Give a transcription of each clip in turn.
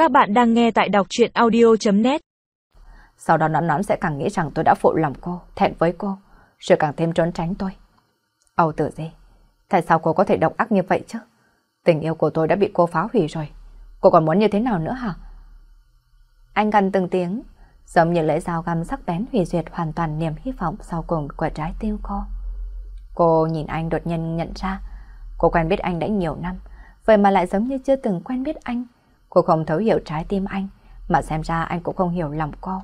Các bạn đang nghe tại đọc truyện audio.net. Sau đó nón sẽ càng nghĩ rằng tôi đã phụ lòng cô, thẹn với cô, rồi càng thêm trốn tránh tôi. Âu Tử Di, tại sao cô có thể độc ác như vậy chứ? Tình yêu của tôi đã bị cô phá hủy rồi. Cô còn muốn như thế nào nữa hả? Anh gằn từng tiếng, giống như lưỡi dao găm sắc bén hủy diệt hoàn toàn niềm hy vọng sau cùng của trái tim cô. Cô nhìn anh đột nhiên nhận ra, cô quen biết anh đã nhiều năm, vậy mà lại giống như chưa từng quen biết anh. Cô không thấu hiểu trái tim anh, mà xem ra anh cũng không hiểu lòng cô.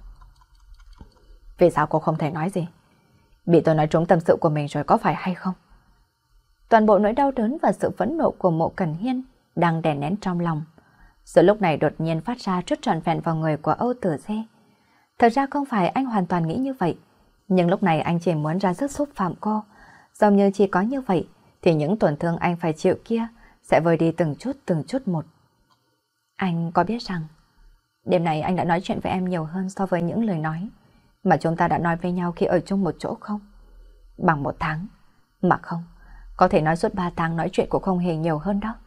Vì sao cô không thể nói gì? Bị tôi nói trúng tâm sự của mình rồi có phải hay không? Toàn bộ nỗi đau đớn và sự phẫn nộ của Mộ Cẩn Hiên đang đè nén trong lòng. Sự lúc này đột nhiên phát ra rất trọn vẹn vào người của Âu Tử Di. Thật ra không phải anh hoàn toàn nghĩ như vậy, nhưng lúc này anh chỉ muốn ra sức xúc phạm cô. Giống như chỉ có như vậy thì những tổn thương anh phải chịu kia sẽ vơi đi từng chút một. Anh có biết rằng đêm nay anh đã nói chuyện với em nhiều hơn so với những lời nói mà chúng ta đã nói với nhau khi ở chung một chỗ không? Bằng 1 tháng. Mà không, có thể nói suốt 3 tháng nói chuyện cũng không hề nhiều hơn đó.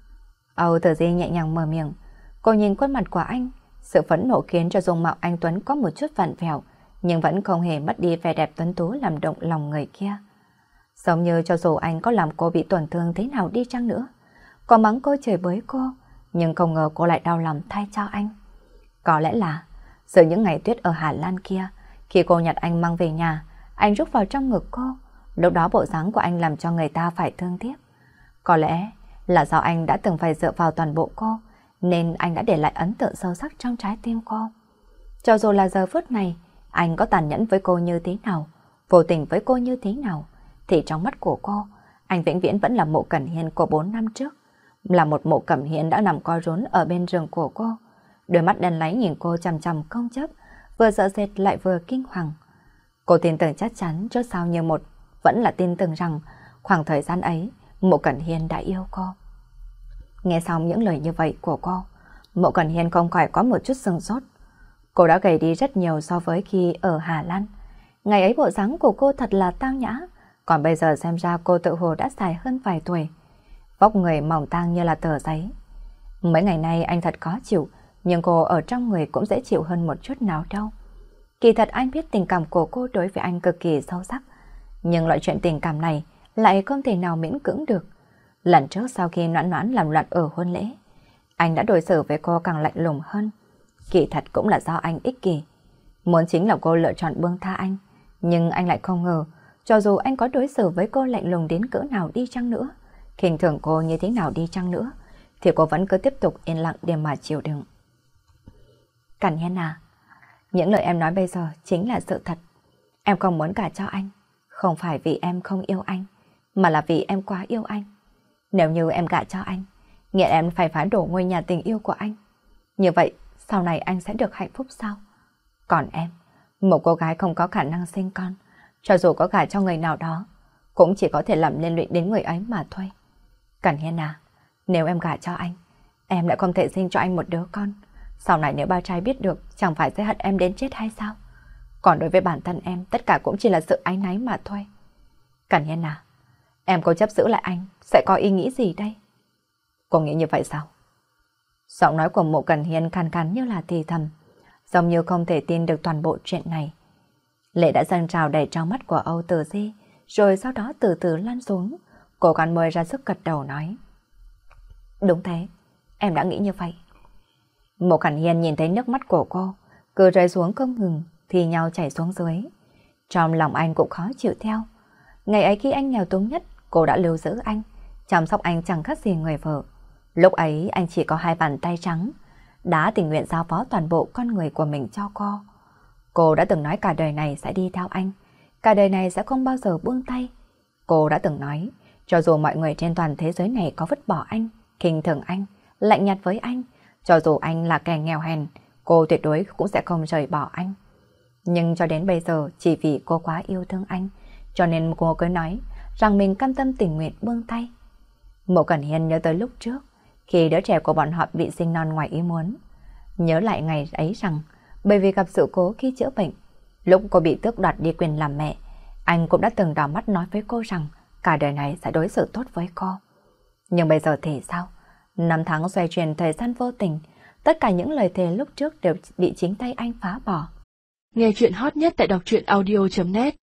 Âu Tử Di nhẹ nhàng mở miệng. Cô nhìn khuôn mặt của anh, sự phẫn nộ khiến cho dung mạo anh Tuấn có một chút vặn vẹo, nhưng vẫn không hề mất đi vẻ đẹp tuấn tú làm động lòng người kia. Giống như cho dù anh có làm cô bị tổn thương thế nào đi chăng nữa, có mắng cô chửi bới cô, nhưng không ngờ cô lại đau lòng thay cho anh. Có lẽ là giữa những ngày tuyết ở Hà Lan kia, khi cô nhặt anh mang về nhà, anh rút vào trong ngực cô. Lúc đó bộ dáng của anh làm cho người ta phải thương tiếc. Có lẽ là do anh đã từng phải dựa vào toàn bộ cô, nên anh đã để lại ấn tượng sâu sắc trong trái tim cô. Cho dù là giờ phút này, anh có tàn nhẫn với cô như thế nào, vô tình với cô như thế nào, thì trong mắt của cô, anh vĩnh viễn vẫn là Mộ Cẩn Hiên của 4 năm trước. Là một Mộ Cẩn Hiên đã nằm co rúm ở bên giường của cô. Đôi mắt đen láy nhìn cô chằm chằm không chớp, vừa sợ sệt lại vừa kinh hoàng. Cô tin tưởng chắc chắn trước sau như một, vẫn là tin tưởng rằng khoảng thời gian ấy Mộ Cẩn Hiên đã yêu cô. Nghe xong những lời như vậy của cô, Mộ Cẩn Hiên không khỏi có một chút sừng sốt. Cô đã gầy đi rất nhiều so với khi ở Hà Lan. Ngày ấy bộ dáng của cô thật là tao nhã, còn bây giờ xem ra cô tự hồ đã dài hơn vài tuổi. Vóc người mỏng tang như là tờ giấy. Mấy ngày nay anh thật khó chịu, nhưng cô ở trong người cũng dễ chịu hơn một chút nào đâu. Kỳ thật anh biết tình cảm của cô đối với anh cực kỳ sâu sắc, nhưng loại chuyện tình cảm này lại không thể nào miễn cưỡng được. Lần trước sau khi Noãn Noãn làm loạn ở hôn lễ, anh đã đối xử với cô càng lạnh lùng hơn. Kỳ thật cũng là do anh ích kỷ. Muốn chính là cô lựa chọn buông tha anh, nhưng anh lại không ngờ, cho dù anh có đối xử với cô lạnh lùng đến cỡ nào đi chăng nữa, khinh thường cô như thế nào đi chăng nữa, thì cô vẫn cứ tiếp tục yên lặng để mà chịu đựng. Cẩn Hiên à, những lời em nói bây giờ chính là sự thật. Em không muốn gả cho anh, không phải vì em không yêu anh, mà là vì em quá yêu anh. Nếu như em gả cho anh, nghĩa em phải phá đổ ngôi nhà tình yêu của anh. Như vậy, sau này anh sẽ được hạnh phúc sao? Còn em, một cô gái không có khả năng sinh con, cho dù có gả cho người nào đó, cũng chỉ có thể làm liên lụy đến người ấy mà thôi. Cẩn Hiên à, nếu em gả cho anh, em lại không thể sinh cho anh một đứa con. Sau này nếu ba trai biết được, chẳng phải sẽ hận em đến chết hay sao? Còn đối với bản thân em, tất cả cũng chỉ là sự áy náy mà thôi. Cẩn Hiên à, em cố chấp giữ lại anh, sẽ có ý nghĩ gì đây? Cô nghĩ như vậy sao? Giọng nói của Mộ Cẩn Hiên khàn khàn như là thì thầm, giống như không thể tin được toàn bộ chuyện này. Lệ đã dâng trào đầy trong mắt của Âu Tử Di, rồi sau đó từ từ lăn xuống. Cô cắn môi ra sức gật đầu nói. Đúng thế, em đã nghĩ như vậy. Mộ Cẩn Hiên nhìn thấy nước mắt của cô, cứ rơi xuống không ngừng, thì nhau chảy xuống dưới. Trong lòng anh cũng khó chịu theo. Ngày ấy khi anh nghèo túng nhất, cô đã lưu giữ anh, chăm sóc anh chẳng khác gì người vợ. Lúc ấy anh chỉ có 2 bàn tay trắng, đã tình nguyện giao phó toàn bộ con người của mình cho cô. Cô đã từng nói cả đời này sẽ đi theo anh, cả đời này sẽ không bao giờ buông tay. Cô đã từng nói, cho dù mọi người trên toàn thế giới này có vứt bỏ anh, khinh thường anh, lạnh nhạt với anh, cho dù anh là kẻ nghèo hèn, cô tuyệt đối cũng sẽ không rời bỏ anh. Nhưng cho đến bây giờ, chỉ vì cô quá yêu thương anh, cho nên cô cứ nói rằng mình cam tâm tình nguyện buông tay. Mộ Cẩn Hiên nhớ tới lúc trước, khi đứa trẻ của bọn họ bị sinh non ngoài ý muốn. Nhớ lại ngày ấy rằng, bởi vì gặp sự cố khi chữa bệnh, lúc cô bị tước đoạt đi quyền làm mẹ, anh cũng đã từng đỏ mắt nói với cô rằng cả đời này sẽ đối xử tốt với cô. Nhưng bây giờ thì sao? 5 tháng xoay chuyển thời gian vô tình, Tất cả những lời thề lúc trước đều bị chính tay anh phá bỏ. Nghe chuyện hot nhất tại đọc truyện audio.net